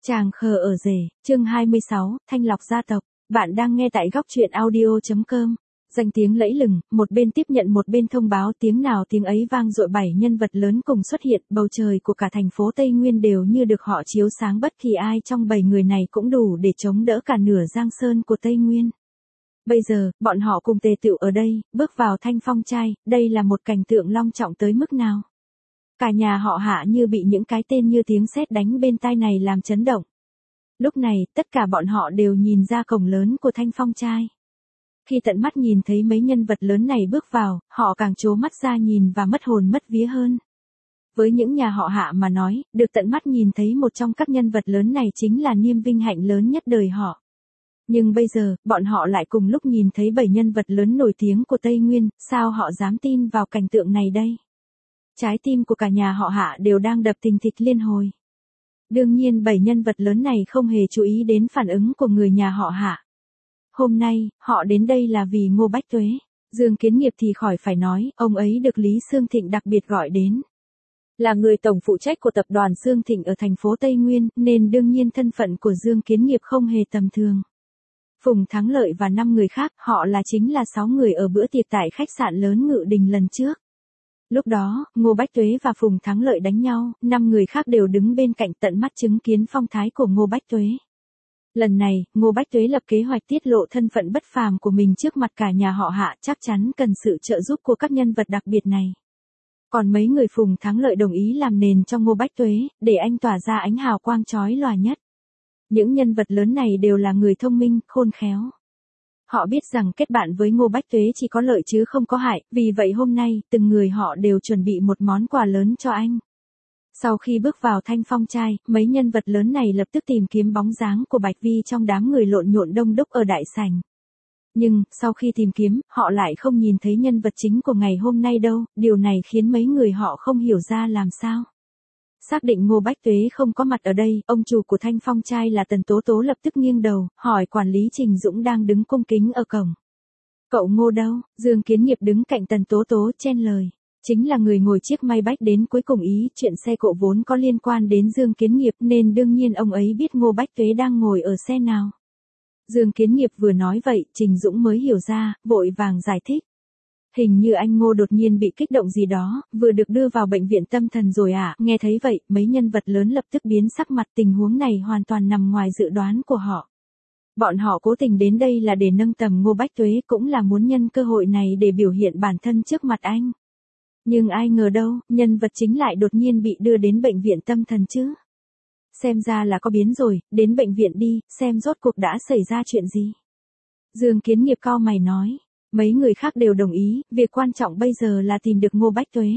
Chàng khờ ở rể, chương 26, thanh lọc gia tộc. Bạn đang nghe tại góc truyện audio.com. Danh tiếng lẫy lừng, một bên tiếp nhận một bên thông báo, tiếng nào tiếng ấy vang dội. 7 nhân vật lớn cùng xuất hiện, bầu trời của cả thành phố Tây Nguyên đều như được họ chiếu sáng, bất kỳ ai trong 7 người này cũng đủ để chống đỡ cả nửa giang sơn của Tây Nguyên. Bây giờ, bọn họ cùng tề tựu ở đây, bước vào Thanh Phong trai, đây là một cảnh tượng long trọng tới mức nào. Cả nhà họ Hạ như bị những cái tên như tiếng sét đánh bên tai này làm chấn động. Lúc này, tất cả bọn họ đều nhìn ra cổng lớn của Thanh Phong trai. Khi tận mắt nhìn thấy mấy nhân vật lớn này bước vào, họ càng trố mắt ra nhìn và mất hồn mất vía hơn. Với những nhà họ Hạ mà nói, được tận mắt nhìn thấy một trong các nhân vật lớn này chính là niềm vinh hạnh lớn nhất đời họ. Nhưng bây giờ, bọn họ lại cùng lúc nhìn thấy 7 nhân vật lớn nổi tiếng của Tây Nguyên, sao họ dám tin vào cảnh tượng này đây? Trái tim của cả nhà họ Hạ đều đang đập thình thịch liên hồi. Đương nhiên 7 nhân vật lớn này không hề chú ý đến phản ứng của người nhà họ Hạ. Hôm nay, họ đến đây là vì Ngô Bách Tuế. Dương Kiến Nghiệp thì khỏi phải nói, ông ấy được Lý Xương Thịnh đặc biệt gọi đến. Là người tổng phụ trách của tập đoàn Xương Thịnh ở thành phố Tây Nguyên, nên đương nhiên thân phận của Dương Kiến Nghiệp không hề tầm thường. Phùng Thắng Lợi và 5 người khác, họ là chính là 6 người ở bữa tiệc tại khách sạn lớn Ngự Đình lần trước. Lúc đó, Ngô Bách Tuế và Phùng Thắng Lợi đánh nhau, 5 người khác đều đứng bên cạnh tận mắt chứng kiến phong thái của Ngô Bách Tuế. Lần này, Ngô Bách Tuế lập kế hoạch tiết lộ thân phận bất phàm của mình trước mặt cả nhà họ Hạ, chắc chắn cần sự trợ giúp của các nhân vật đặc biệt này. Còn mấy người Phùng Thắng Lợi đồng ý làm nền cho Ngô Bách Tuế, để anh tỏa ra ánh hào quang chói lòa nhất. Những nhân vật lớn này đều là người thông minh, khôn khéo. Họ biết rằng kết bạn với Ngô Bách Tuế chỉ có lợi chứ không có hại, vì vậy hôm nay, từng người họ đều chuẩn bị một món quà lớn cho anh. Sau khi bước vào Thanh Phong trai, mấy nhân vật lớn này lập tức tìm kiếm bóng dáng của Bạch Vi trong đám người lộn nhộn đông đúc ở đại sảnh. Nhưng, sau khi tìm kiếm, họ lại không nhìn thấy nhân vật chính của ngày hôm nay đâu, điều này khiến mấy người họ không hiểu ra làm sao. Xác định Ngô Bách Tuế không có mặt ở đây, ông chủ của Thanh Phong trai là Tần Tố Tố lập tức nghiêng đầu, hỏi quản lý Trình Dũng đang đứng cung kính ở cổng. Cậu Ngô đâu? Dương Kiến Nghiệp đứng cạnh Tần Tố Tố chen lời. Chính là người ngồi chiếc may bách đến cuối cùng ý, chuyện xe cộ vốn có liên quan đến Dương Kiến Nghiệp nên đương nhiên ông ấy biết Ngô Bách Tuế đang ngồi ở xe nào. Dương Kiến Nghiệp vừa nói vậy, Trình Dũng mới hiểu ra, vội vàng giải thích. Hình như anh Ngô đột nhiên bị kích động gì đó, vừa được đưa vào bệnh viện tâm thần rồi à, nghe thấy vậy, mấy nhân vật lớn lập tức biến sắc mặt, tình huống này hoàn toàn nằm ngoài dự đoán của họ. Bọn họ cố tình đến đây là để nâng tầm Ngô Bách Tuế, cũng là muốn nhân cơ hội này để biểu hiện bản thân trước mặt anh. Nhưng ai ngờ đâu, nhân vật chính lại đột nhiên bị đưa đến bệnh viện tâm thần chứ. Xem ra là có biến rồi, đến bệnh viện đi, xem rốt cuộc đã xảy ra chuyện gì. Dương Kiến Nghiệp cau mày nói. Mấy người khác đều đồng ý, việc quan trọng bây giờ là tìm được Ngô Bách Tuế.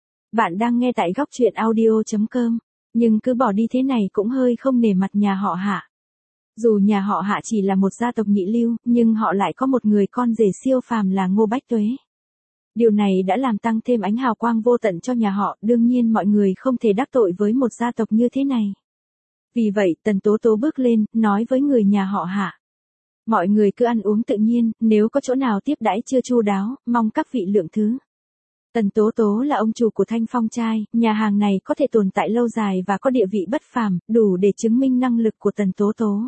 Bạn đang nghe tại góc truyện audio.com, nhưng cứ bỏ đi thế này cũng hơi không nể mặt nhà họ Hạ. Dù nhà họ Hạ chỉ là một gia tộc nhị lưu, nhưng họ lại có một người con rể siêu phàm là Ngô Bách Tuế. Điều này đã làm tăng thêm ánh hào quang vô tận cho nhà họ, đương nhiên mọi người không thể đắc tội với một gia tộc như thế này. Vì vậy, Tần Tố Tố bước lên, nói với người nhà họ Hạ. Mọi người cứ ăn uống tự nhiên, nếu có chỗ nào tiếp đãi chưa chu đáo, mong các vị lượng thứ. Tần Tố Tố là ông chủ của Thanh Phong trai, nhà hàng này có thể tồn tại lâu dài và có địa vị bất phàm, đủ để chứng minh năng lực của Tần Tố Tố.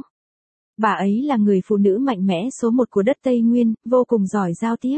Bà ấy là người phụ nữ mạnh mẽ số 1 của đất Tây Nguyên, vô cùng giỏi giao tiếp.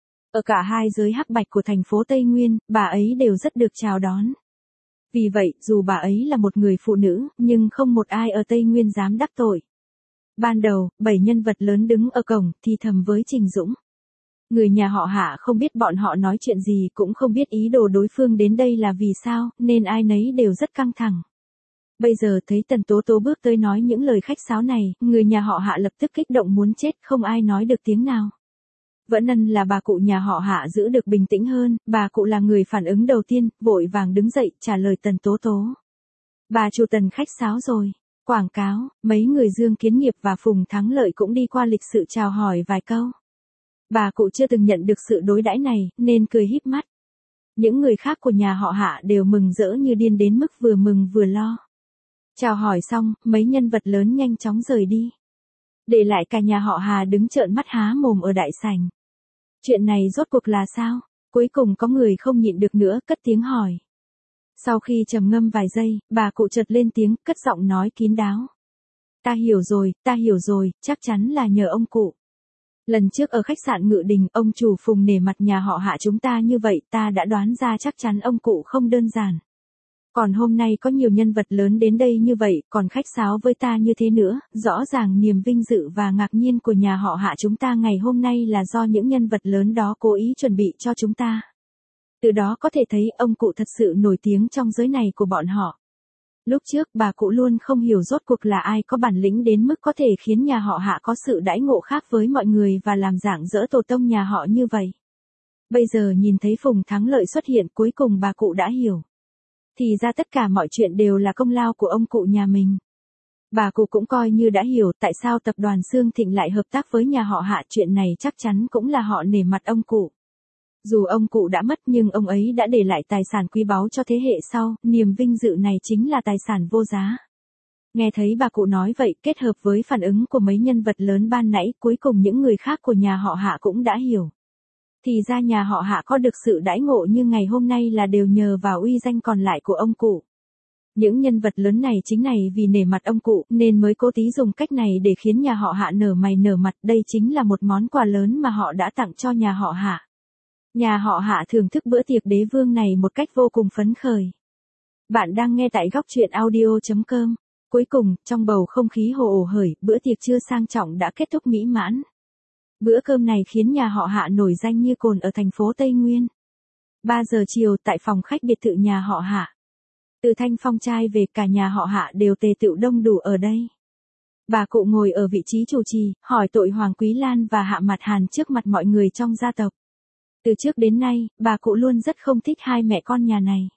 Ở cả hai giới hắc bạch của thành phố Tây Nguyên, bà ấy đều rất được chào đón. Vì vậy, dù bà ấy là một người phụ nữ, nhưng không một ai ở Tây Nguyên dám đắc tội. Ban đầu, 7 nhân vật lớn đứng ở cổng, thì thầm với Trình Dũng. Người nhà họ Hạ không biết bọn họ nói chuyện gì, cũng không biết ý đồ đối phương đến đây là vì sao, nên ai nấy đều rất căng thẳng. Bây giờ thấy Tần Tố Tố bước tới nói những lời khách sáo này, người nhà họ Hạ lập tức kích động muốn chết, không ai nói được tiếng nào. Vẫn ân là bà cụ nhà họ Hạ giữ được bình tĩnh hơn, bà cụ là người phản ứng đầu tiên, vội vàng đứng dậy, trả lời Tần Tố Tố. Bà chủ Tần khách sáo rồi. Quảng cáo, mấy người Dương Kiến Nghiệp và Phùng Thắng Lợi cũng đi qua lịch sự chào hỏi vài câu. Bà cụ chưa từng nhận được sự đối đãi này, nên cười híp mắt. Những người khác của nhà họ Hạ đều mừng rỡ như điên đến mức vừa mừng vừa lo. Chào hỏi xong, mấy nhân vật lớn nhanh chóng rời đi. Để lại cả nhà họ Hà đứng trợn mắt há mồm ở đại sảnh. Chuyện này rốt cuộc là sao? Cuối cùng có người không nhịn được nữa, cất tiếng hỏi. Sau khi trầm ngâm vài giây, bà cụ chợt lên tiếng, cất giọng nói kín đáo. Ta hiểu rồi, chắc chắn là nhờ ông cụ. Lần trước ở khách sạn Ngự Đình, ông chủ Phùng nể mặt nhà họ Hạ chúng ta như vậy, ta đã đoán ra chắc chắn ông cụ không đơn giản. Còn hôm nay có nhiều nhân vật lớn đến đây như vậy, còn khách sáo với ta như thế nữa, rõ ràng niềm vinh dự và ngạc nhiên của nhà họ Hạ chúng ta ngày hôm nay là do những nhân vật lớn đó cố ý chuẩn bị cho chúng ta. Từ đó có thể thấy ông cụ thật sự nổi tiếng trong giới này của bọn họ. Lúc trước bà cụ luôn không hiểu rốt cuộc là ai có bản lĩnh đến mức có thể khiến nhà họ Hạ có sự đãi ngộ khác với mọi người và làm dạng dỡ tổ tông nhà họ như vậy. Bây giờ nhìn thấy Phùng Thắng Lợi xuất hiện, cuối cùng bà cụ đã hiểu. Thì ra tất cả mọi chuyện đều là công lao của ông cụ nhà mình. Bà cụ cũng coi như đã hiểu tại sao tập đoàn Xương Thịnh lại hợp tác với nhà họ Hạ, chuyện này chắc chắn cũng là họ nể mặt ông cụ. Dù ông cụ đã mất nhưng ông ấy đã để lại tài sản quý báu cho thế hệ sau, niềm vinh dự này chính là tài sản vô giá. Nghe thấy bà cụ nói vậy, kết hợp với phản ứng của mấy nhân vật lớn ban nãy, cuối cùng những người khác của nhà họ Hạ cũng đã hiểu. Thì ra nhà họ Hạ có được sự đãi ngộ như ngày hôm nay là đều nhờ vào uy danh còn lại của ông cụ. Những nhân vật lớn này chính này vì nể mặt ông cụ nên mới cố tí dùng cách này để khiến nhà họ Hạ nở mày nở mặt, đây chính là một món quà lớn mà họ đã tặng cho nhà họ Hạ. Nhà họ Hạ thưởng thức bữa tiệc đế vương này một cách vô cùng phấn khởi. Bạn đang nghe tại góc truyện audio.com. Cuối cùng, trong bầu không khí hồ ồ hởi, bữa tiệc trưa sang trọng đã kết thúc mỹ mãn. Bữa cơm này khiến nhà họ Hạ nổi danh như cồn ở thành phố Tây Nguyên. 3 giờ chiều tại phòng khách biệt thự nhà họ Hạ. Từ Thanh Phong trai về, cả nhà họ Hạ đều tề tựu đông đủ ở đây. Bà cụ ngồi ở vị trí chủ trì, hỏi tội Hoàng Quý Lan và Hạ Mạt Hàn trước mặt mọi người trong gia tộc. Từ trước đến nay, bà cụ luôn rất không thích hai mẹ con nhà này.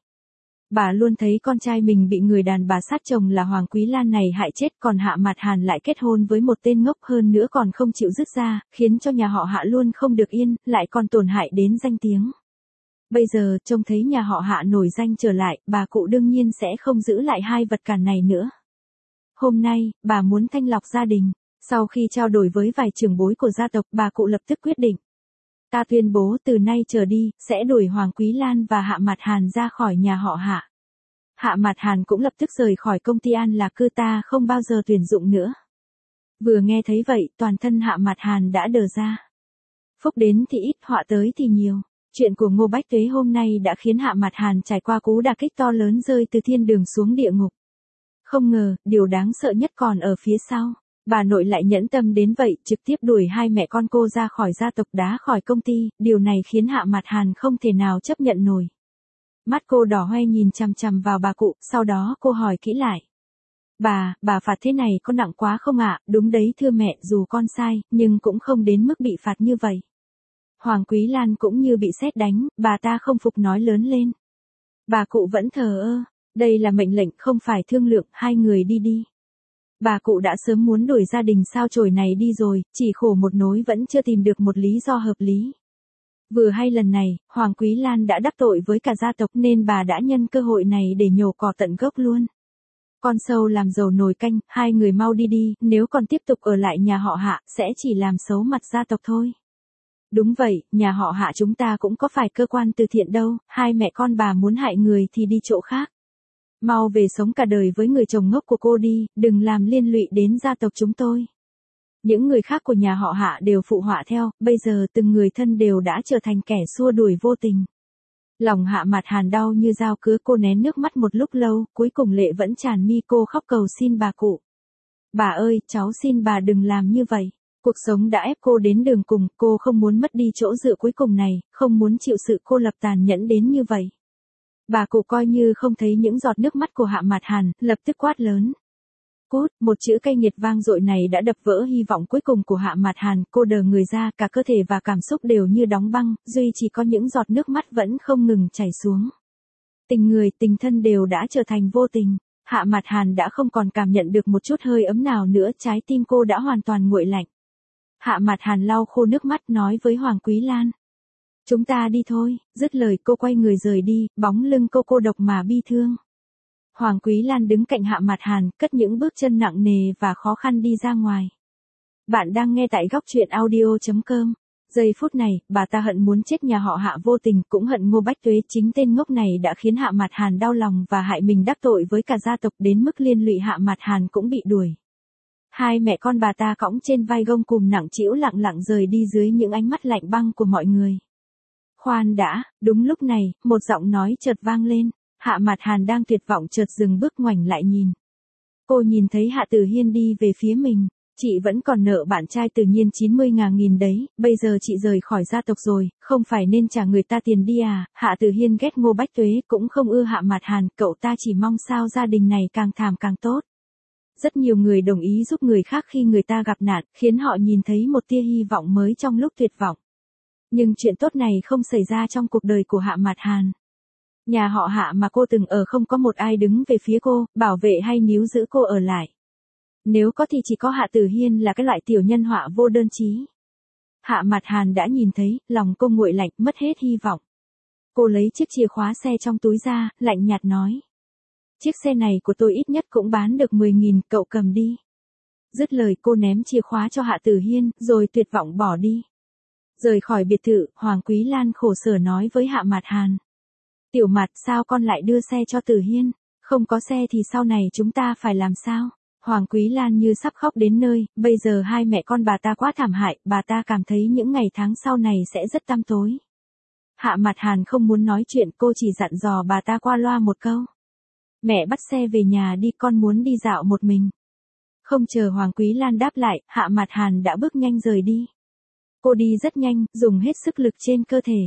Bà luôn thấy con trai mình bị người đàn bà sát chồng là Hoàng Quý Lan này hại chết, còn Hạ Mạt Hàn lại kết hôn với một tên ngốc hơn nữa còn không chịu dứt ra, khiến cho nhà họ Hạ luôn không được yên, lại còn tổn hại đến danh tiếng. Bây giờ, trông thấy nhà họ Hạ nổi danh trở lại, bà cụ đương nhiên sẽ không giữ lại hai vật cản này nữa. Hôm nay, bà muốn thanh lọc gia đình. Sau khi trao đổi với vài trưởng bối của gia tộc, bà cụ lập tức quyết định. Ta tuyên bố từ nay trở đi, sẽ đuổi Hoàng Quý Lan và Hạ Mạt Hàn ra khỏi nhà họ Hạ. Hạ Mạt Hàn cũng lập tức rời khỏi công ty An Lạc Cư, ta không bao giờ tuyển dụng nữa. Vừa nghe thấy vậy, toàn thân Hạ Mạt Hàn đã đờ ra. Phúc đến thì ít, họa tới thì nhiều. Chuyện của Ngô Bách Tuế hôm nay đã khiến Hạ Mạt Hàn trải qua cú đả kích to lớn, rơi từ thiên đường xuống địa ngục. Không ngờ, điều đáng sợ nhất còn ở phía sau. Bà nội lại nhẫn tâm đến vậy, trực tiếp đuổi hai mẹ con cô ra khỏi gia tộc, đá khỏi công ty, điều này khiến Hạ Mạt Hàn không thể nào chấp nhận nổi. Mắt cô đỏ hoe nhìn chằm chằm vào bà cụ, sau đó cô hỏi kỹ lại. Bà phạt thế này có nặng quá không ạ? Đúng đấy thưa mẹ, dù con sai, nhưng cũng không đến mức bị phạt như vậy. Hoàng Quý Lan cũng như bị sét đánh, bà ta không phục nói lớn lên. Bà cụ vẫn thờ ơ, đây là mệnh lệnh không phải thương lượng, hai người đi đi. Bà cụ đã sớm muốn đuổi gia đình sao chổi này đi rồi, chỉ khổ một nỗi vẫn chưa tìm được một lý do hợp lý. Vừa hay lần này, Hoàng Quý Lan đã đắc tội với cả gia tộc nên bà đã nhân cơ hội này để nhổ cỏ tận gốc luôn. Con sâu làm dầu nồi canh, hai người mau đi đi, nếu còn tiếp tục ở lại nhà họ Hạ, sẽ chỉ làm xấu mặt gia tộc thôi. Đúng vậy, nhà họ Hạ chúng ta cũng có phải cơ quan từ thiện đâu, hai mẹ con bà muốn hại người thì đi chỗ khác. Mau về sống cả đời với người chồng ngốc của cô đi, đừng làm liên lụy đến gia tộc chúng tôi. Những người khác của nhà họ Hạ đều phụ họa theo, bây giờ từng người thân đều đã trở thành kẻ xua đuổi vô tình. Lòng Hạ Mạt Hàn đau như dao cứa, cô nén nước mắt một lúc lâu, cuối cùng lệ vẫn tràn mi, cô khóc cầu xin bà cụ. Bà ơi, cháu xin bà đừng làm như vậy. Cuộc sống đã ép cô đến đường cùng, cô không muốn mất đi chỗ dựa cuối cùng này, không muốn chịu sự cô lập tàn nhẫn đến như vậy. Bà cụ coi như không thấy những giọt nước mắt của Hạ Mạt Hàn, lập tức quát lớn. Cút, một chữ cay nghiệt vang dội này đã đập vỡ hy vọng cuối cùng của Hạ Mạt Hàn, cô đờ người ra, cả cơ thể và cảm xúc đều như đóng băng, duy chỉ có những giọt nước mắt vẫn không ngừng chảy xuống. Tình người, tình thân đều đã trở thành vô tình. Hạ Mạt Hàn đã không còn cảm nhận được một chút hơi ấm nào nữa, trái tim cô đã hoàn toàn nguội lạnh. Hạ Mạt Hàn lau khô nước mắt nói với Hoàng Quý Lan. Chúng ta đi thôi, dứt lời cô quay người rời đi, bóng lưng cô độc mà bi thương. Hoàng Quý Lan đứng cạnh Hạ Mạt Hàn, cất những bước chân nặng nề và khó khăn đi ra ngoài. Bạn đang nghe tại góc truyện audio.com. Giây phút này, bà ta hận muốn chết nhà họ Hạ vô tình, cũng hận Ngô Bách Tuế, chính tên ngốc này đã khiến Hạ Mạt Hàn đau lòng và hại mình đắc tội với cả gia tộc đến mức liên lụy Hạ Mạt Hàn cũng bị đuổi. Hai mẹ con bà ta cõng trên vai gông cùm nặng trĩu lặng lặng rời đi dưới những ánh mắt lạnh băng của mọi người. Khoan đã, đúng lúc này, một giọng nói chợt vang lên, Hạ Mạt Hàn đang tuyệt vọng chợt dừng bước ngoảnh lại nhìn. Cô nhìn thấy Hạ Tử Hiên đi về phía mình. Chị vẫn còn nợ bạn trai Tự Nhiên 90.000 đấy, bây giờ chị rời khỏi gia tộc rồi, không phải nên trả người ta tiền đi à? Hạ Tử Hiên ghét Ngô Bách Tuế, cũng không ưa Hạ Mạt Hàn, cậu ta chỉ mong sao gia đình này càng thảm càng tốt. Rất nhiều người đồng ý giúp người khác khi người ta gặp nạn, khiến họ nhìn thấy một tia hy vọng mới trong lúc tuyệt vọng. Nhưng chuyện tốt này không xảy ra trong cuộc đời của Hạ Mạt Hàn. Nhà họ Hạ mà cô từng ở không có một ai đứng về phía cô, bảo vệ hay níu giữ cô ở lại. Nếu có thì chỉ có Hạ Tử Hiên là cái loại tiểu nhân họa vô đơn chí. Hạ Mạt Hàn đã nhìn thấy, lòng cô nguội lạnh, mất hết hy vọng. Cô lấy chiếc chìa khóa xe trong túi ra, lạnh nhạt nói. Chiếc xe này của tôi ít nhất cũng bán được 10.000, cậu cầm đi. Dứt lời cô ném chìa khóa cho Hạ Tử Hiên, rồi tuyệt vọng bỏ đi. Rời khỏi biệt thự, Hoàng Quý Lan khổ sở nói với Hạ Mạt Hàn. Tiểu Mạt, sao con lại đưa xe cho Tử Hiên? Không có xe thì sau này chúng ta phải làm sao? Hoàng Quý Lan như sắp khóc đến nơi, bây giờ hai mẹ con bà ta quá thảm hại, bà ta cảm thấy những ngày tháng sau này sẽ rất tăm tối. Hạ Mạt Hàn không muốn nói chuyện, cô chỉ dặn dò bà ta qua loa một câu. Mẹ bắt xe về nhà đi, con muốn đi dạo một mình. Không chờ Hoàng Quý Lan đáp lại, Hạ Mạt Hàn đã bước nhanh rời đi. Cô đi rất nhanh, dùng hết sức lực trên cơ thể.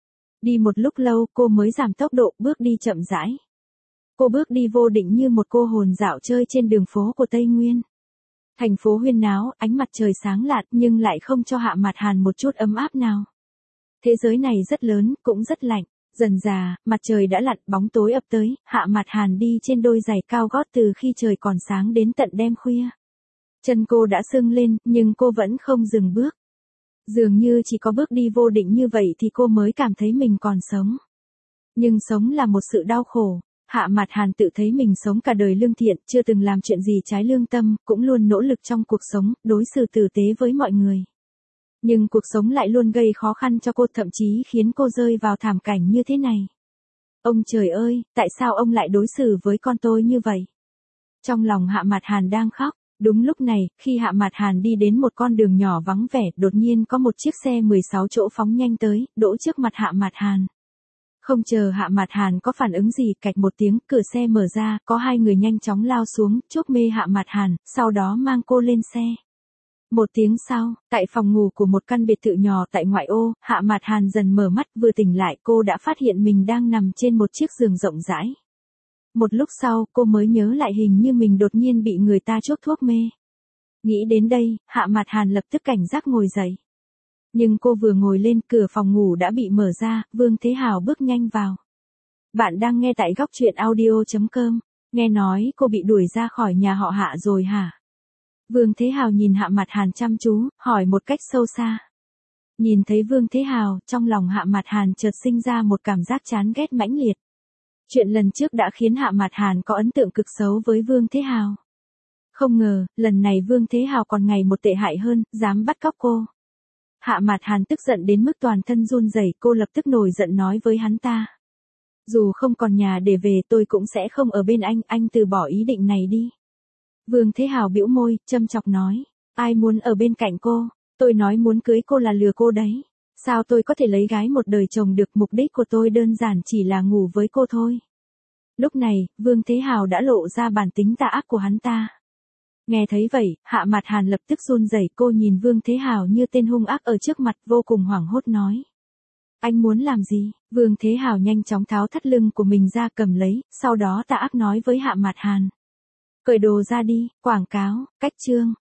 Đi một lúc lâu, cô mới giảm tốc độ, bước đi chậm rãi. Cô bước đi vô định như một cô hồn dạo chơi trên đường phố của Tây Nguyên. Thành phố huyên náo, ánh mặt trời sáng lạn nhưng lại không cho Hạ Mạt Hàn một chút ấm áp nào. Thế giới này rất lớn, cũng rất lạnh. Dần dà, mặt trời đã lặn, bóng tối ập tới, Hạ Mạt Hàn đi trên đôi giày cao gót từ khi trời còn sáng đến tận đêm khuya. Chân cô đã sưng lên, nhưng cô vẫn không dừng bước. Dường như chỉ có bước đi vô định như vậy thì cô mới cảm thấy mình còn sống. Nhưng sống là một sự đau khổ. Hạ Mạt Hàn tự thấy mình sống cả đời lương thiện, chưa từng làm chuyện gì trái lương tâm, cũng luôn nỗ lực trong cuộc sống, đối xử tử tế với mọi người. Nhưng cuộc sống lại luôn gây khó khăn cho cô, thậm chí khiến cô rơi vào thảm cảnh như thế này. Ông trời ơi, tại sao ông lại đối xử với con tôi như vậy? Trong lòng Hạ Mạt Hàn đang khóc. Đúng lúc này, khi Hạ Mạt Hàn đi đến một con đường nhỏ vắng vẻ, đột nhiên có một chiếc xe 16 chỗ phóng nhanh tới, đỗ trước mặt Hạ Mạt Hàn. Không chờ Hạ Mạt Hàn có phản ứng gì, cạch một tiếng, cửa xe mở ra, có hai người nhanh chóng lao xuống, chốc mê Hạ Mạt Hàn, sau đó mang cô lên xe. Một tiếng sau, tại phòng ngủ của một căn biệt thự nhỏ tại ngoại ô, Hạ Mạt Hàn dần mở mắt, vừa tỉnh lại cô đã phát hiện mình đang nằm trên một chiếc giường rộng rãi. Một lúc sau, cô mới nhớ lại hình như mình đột nhiên bị người ta chuốc thuốc mê. Nghĩ đến đây, Hạ Mạt Hàn lập tức cảnh giác ngồi dậy. Nhưng cô vừa ngồi lên, cửa phòng ngủ đã bị mở ra, Vương Thế Hào bước nhanh vào. Bạn đang nghe tại góc truyện audio.com, nghe nói cô bị đuổi ra khỏi nhà họ Hạ rồi hả? Vương Thế Hào nhìn Hạ Mạt Hàn chăm chú, hỏi một cách sâu xa. Nhìn thấy Vương Thế Hào, trong lòng Hạ Mạt Hàn chợt sinh ra một cảm giác chán ghét mãnh liệt. Chuyện lần trước đã khiến Hạ Mạt Hàn có ấn tượng cực xấu với Vương Thế Hào. Không ngờ, lần này Vương Thế Hào còn ngày một tệ hại hơn, dám bắt cóc cô. Hạ Mạt Hàn tức giận đến mức toàn thân run rẩy, cô lập tức nổi giận nói với hắn ta. Dù không còn nhà để về tôi cũng sẽ không ở bên anh từ bỏ ý định này đi. Vương Thế Hào bĩu môi, châm chọc nói. Ai muốn ở bên cạnh cô? Tôi nói muốn cưới cô là lừa cô đấy. Sao tôi có thể lấy gái một đời chồng được, mục đích của tôi đơn giản chỉ là ngủ với cô thôi. Lúc này, Vương Thế Hào đã lộ ra bản tính tà ác của hắn ta. Nghe thấy vậy, Hạ Mạt Hàn lập tức run rẩy, cô nhìn Vương Thế Hào như tên hung ác ở trước mặt, vô cùng hoảng hốt nói. Anh muốn làm gì? Vương Thế Hào nhanh chóng tháo thắt lưng của mình ra cầm lấy, sau đó tà ác nói với Hạ Mạt Hàn. Cởi đồ ra đi, quảng cáo, cách chương.